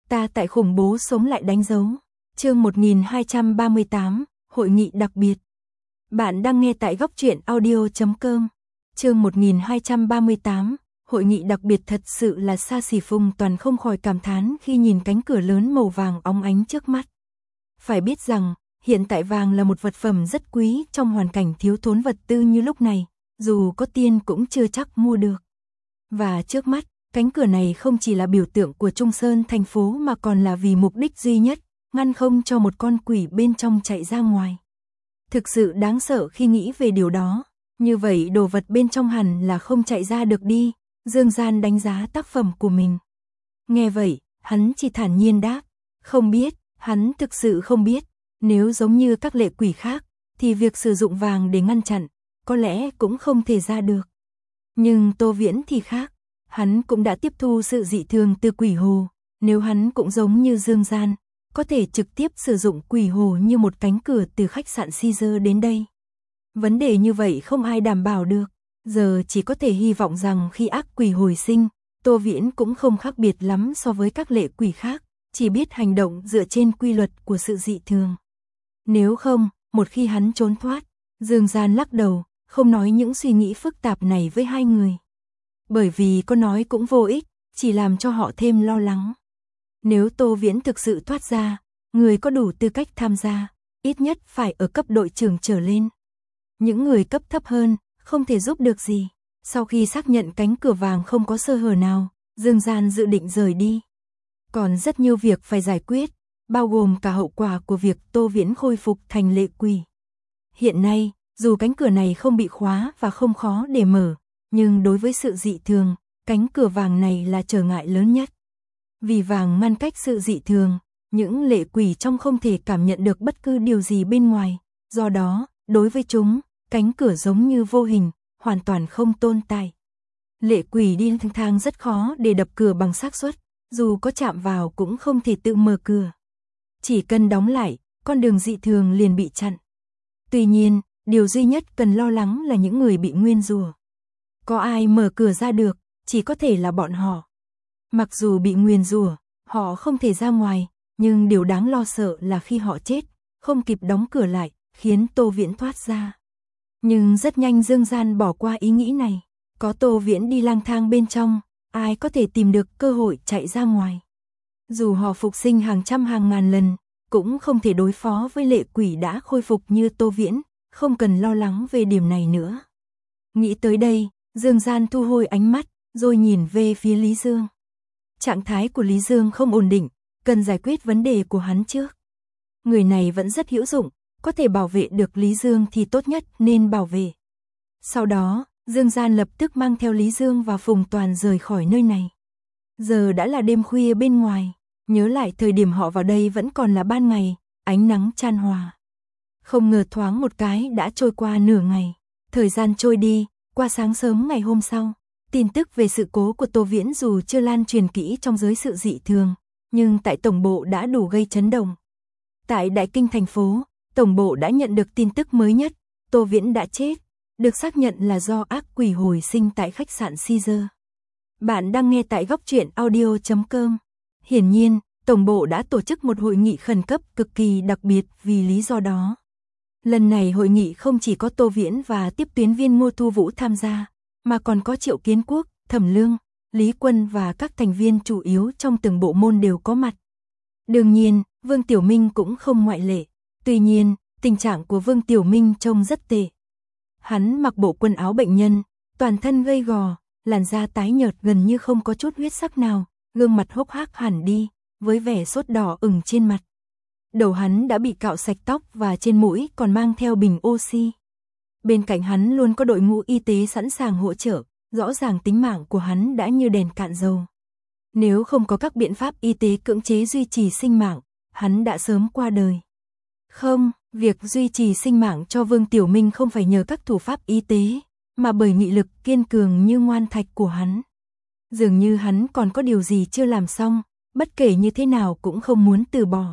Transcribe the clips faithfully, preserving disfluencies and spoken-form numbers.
Ta tại khủng bố sống lại đánh dấu. Chương một nghìn hai trăm ba mươi tám, hội nghị đặc biệt. Bạn đang nghe tại góc truyện audio chấm com. Chương một nghìn hai trăm ba mươi tám, hội nghị đặc biệt thật sự là xa xỉ. Phùng Toàn không khỏi cảm thán khi nhìn cánh cửa lớn màu vàng óng ánh trước mắt. Phải biết rằng, hiện tại vàng là một vật phẩm rất quý trong hoàn cảnh thiếu thốn vật tư như lúc này, dù có tiền cũng chưa chắc mua được. Và trước mắt, cánh cửa này không chỉ là biểu tượng của Trung Sơn thành phố mà còn là vì mục đích duy nhất, ngăn không cho một con quỷ bên trong chạy ra ngoài. Thực sự đáng sợ khi nghĩ về điều đó, như vậy đồ vật bên trong hẳn là không chạy ra được đi. Dương Gian đánh giá tác phẩm của mình. Nghe vậy, hắn chỉ thản nhiên đáp, không biết, hắn thực sự không biết, nếu giống như các lệ quỷ khác, thì việc sử dụng vàng để ngăn chặn, có lẽ cũng không thể ra được. Nhưng Tô Viễn thì khác, hắn cũng đã tiếp thu sự dị thường từ quỷ hồ, nếu hắn cũng giống như Dương Gian, có thể trực tiếp sử dụng quỷ hồ như một cánh cửa từ khách sạn Caesar đến đây. Vấn đề như vậy không ai đảm bảo được, giờ chỉ có thể hy vọng rằng khi ác quỷ hồi sinh, Tô Viễn cũng không khác biệt lắm so với các lệ quỷ khác, chỉ biết hành động dựa trên quy luật của sự dị thường. Nếu không, một khi hắn trốn thoát, Dương Gian lắc đầu, không nói những suy nghĩ phức tạp này với hai người. Bởi vì có nói cũng vô ích, chỉ làm cho họ thêm lo lắng. Nếu Tô Viễn thực sự thoát ra, người có đủ tư cách tham gia, ít nhất phải ở cấp đội trưởng trở lên. Những người cấp thấp hơn, không thể giúp được gì. Sau khi xác nhận cánh cửa vàng không có sơ hở nào, Dương Gian dự định rời đi. Còn rất nhiều việc phải giải quyết, bao gồm cả hậu quả của việc Tô Viễn khôi phục thành lệ quỷ. Hiện nay, dù cánh cửa này không bị khóa và không khó để mở, nhưng đối với sự dị thường, cánh cửa vàng này là trở ngại lớn nhất. Vì vàng ngăn cách sự dị thường, những lệ quỷ trong không thể cảm nhận được bất cứ điều gì bên ngoài, do đó, đối với chúng, cánh cửa giống như vô hình, hoàn toàn không tồn tại. Lệ quỷ đi thang thang rất khó để đập cửa bằng xác suất, dù có chạm vào cũng không thể tự mở cửa. Chỉ cần đóng lại, con đường dị thường liền bị chặn. Tuy nhiên, điều duy nhất cần lo lắng là những người bị nguyên rủa. Có ai mở cửa ra được, chỉ có thể là bọn họ. Mặc dù bị nguyền rủa, họ không thể ra ngoài, nhưng điều đáng lo sợ là khi họ chết, không kịp đóng cửa lại, khiến Tô Viễn thoát ra. Nhưng rất nhanh Dương Gian bỏ qua ý nghĩ này, có Tô Viễn đi lang thang bên trong, ai có thể tìm được cơ hội chạy ra ngoài. Dù họ phục sinh hàng trăm hàng ngàn lần, cũng không thể đối phó với lệ quỷ đã khôi phục như Tô Viễn, không cần lo lắng về điểm này nữa. Nghĩ tới đây, Dương Gian thu hồi ánh mắt, rồi nhìn về phía Lý Dương. Trạng thái của Lý Dương không ổn định, cần giải quyết vấn đề của hắn trước. Người này vẫn rất hữu dụng, có thể bảo vệ được Lý Dương thì tốt nhất nên bảo vệ. Sau đó, Dương Gian lập tức mang theo Lý Dương và Phùng Toàn rời khỏi nơi này. Giờ đã là đêm khuya bên ngoài, nhớ lại thời điểm họ vào đây vẫn còn là ban ngày, ánh nắng chan hòa. Không ngờ thoáng một cái đã trôi qua nửa ngày, thời gian trôi đi, qua sáng sớm ngày hôm sau. Tin tức về sự cố của Tô Viễn dù chưa lan truyền kỹ trong giới sự dị thường, nhưng tại tổng bộ đã đủ gây chấn động. Tại Đại Kinh thành phố, tổng bộ đã nhận được tin tức mới nhất, Tô Viễn đã chết, được xác nhận là do ác quỷ hồi sinh tại khách sạn Caesar. Bạn đang nghe tại góc truyện audio chấm com. Hiển nhiên, tổng bộ đã tổ chức một hội nghị khẩn cấp cực kỳ đặc biệt vì lý do đó. Lần này hội nghị không chỉ có Tô Viễn và tiếp tuyến viên Ngô Thu Vũ tham gia, mà còn có Triệu Kiến Quốc, Thẩm Lương, Lý Quân và các thành viên chủ yếu trong từng bộ môn đều có mặt. Đương nhiên, Vương Tiểu Minh cũng không ngoại lệ. Tuy nhiên, tình trạng của Vương Tiểu Minh trông rất tệ. Hắn mặc bộ quần áo bệnh nhân, toàn thân gầy gò, làn da tái nhợt gần như không có chút huyết sắc nào, gương mặt hốc hác hẳn đi, với vẻ sốt đỏ ửng trên mặt. Đầu hắn đã bị cạo sạch tóc và trên mũi còn mang theo bình oxy. Bên cạnh hắn luôn có đội ngũ y tế sẵn sàng hỗ trợ, rõ ràng tính mạng của hắn đã như đèn cạn dầu. Nếu không có các biện pháp y tế cưỡng chế duy trì sinh mạng, hắn đã sớm qua đời. Không, việc duy trì sinh mạng cho Vương Tiểu Minh không phải nhờ các thủ pháp y tế, mà bởi nghị lực kiên cường như ngoan thạch của hắn. Dường như hắn còn có điều gì chưa làm xong, bất kể như thế nào cũng không muốn từ bỏ.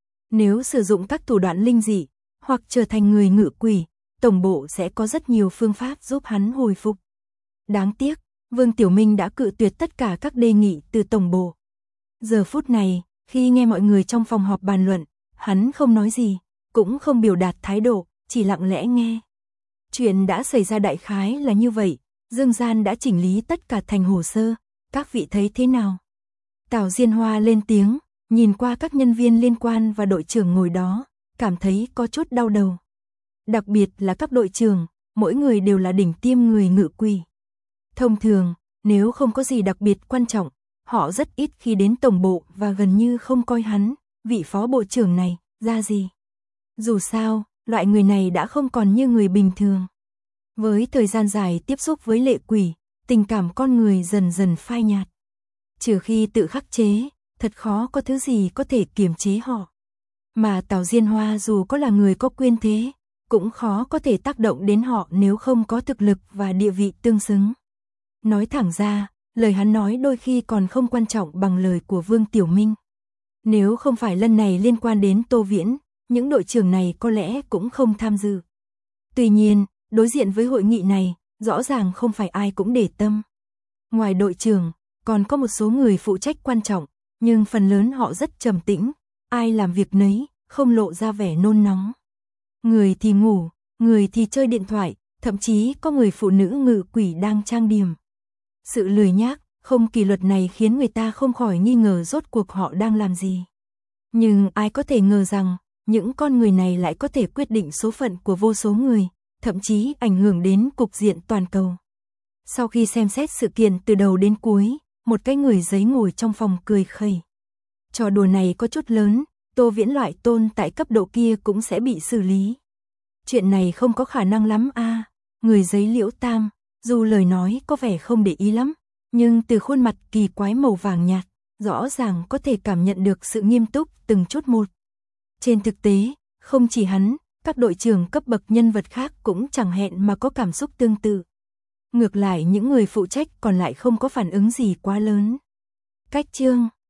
Nếu sử dụng các thủ đoạn linh dị, hoặc trở thành người ngự quỷ, tổng bộ sẽ có rất nhiều phương pháp giúp hắn hồi phục. Đáng tiếc, Vương Tiểu Minh đã cự tuyệt tất cả các đề nghị từ tổng bộ. Giờ phút này, Khi nghe mọi người trong phòng họp bàn luận, hắn không nói gì, cũng không biểu đạt thái độ, chỉ lặng lẽ nghe. Chuyện đã xảy ra đại khái là như vậy, Dương Gian đã chỉnh lý tất cả thành hồ sơ, các vị thấy thế nào? Tào Diên Hoa lên tiếng, nhìn qua các nhân viên liên quan và đội trưởng ngồi đó, cảm thấy có chút đau đầu. Đặc biệt là các đội trưởng, mỗi người đều là đỉnh tiêm người ngự quỷ. Thông thường, nếu không có gì đặc biệt quan trọng, họ rất ít khi đến tổng bộ và gần như không coi hắn, vị phó bộ trưởng này, ra gì. Dù sao, loại người này đã không còn như người bình thường. Với thời gian dài tiếp xúc với lệ quỷ, tình cảm con người dần dần phai nhạt. Trừ khi tự khắc chế, thật khó có thứ gì có thể kiềm chế họ. Mà Tào Diên Hoa dù có là người có quyền thế, cũng khó có thể tác động đến họ nếu không có thực lực và địa vị tương xứng. Nói thẳng ra, lời hắn nói đôi khi còn không quan trọng bằng lời của Vương Tiểu Minh. Nếu không phải lần này liên quan đến Tô Viễn, những đội trưởng này có lẽ cũng không tham dự. Tuy nhiên, đối diện với hội nghị này, rõ ràng không phải ai cũng để tâm. Ngoài đội trưởng, còn có một số người phụ trách quan trọng, nhưng phần lớn họ rất trầm tĩnh, ai làm việc nấy, không lộ ra vẻ nôn nóng. Người thì ngủ, người thì chơi điện thoại, thậm chí có người phụ nữ ngự quỷ đang trang điểm. Sự lười nhác, không kỷ luật này khiến người ta không khỏi nghi ngờ rốt cuộc họ đang làm gì. Nhưng ai có thể ngờ rằng, những con người này lại có thể quyết định số phận của vô số người, thậm chí ảnh hưởng đến cục diện toàn cầu. Sau khi xem xét sự kiện từ đầu đến cuối, một cái người giấy ngồi trong phòng cười khẩy. Trò đùa này có chút lớn, Tô Viễn loại tôn tại cấp độ kia cũng sẽ bị xử lý. Chuyện này không có khả năng lắm a. À. Người giấy Liễu Tam, dù lời nói có vẻ không để ý lắm, nhưng từ khuôn mặt kỳ quái màu vàng nhạt, rõ ràng có thể cảm nhận được sự nghiêm túc từng chút một. Trên thực tế, không chỉ hắn, các đội trưởng cấp bậc nhân vật khác cũng chẳng hẹn mà có cảm xúc tương tự. Ngược lại những người phụ trách còn lại không có phản ứng gì quá lớn. Cách chương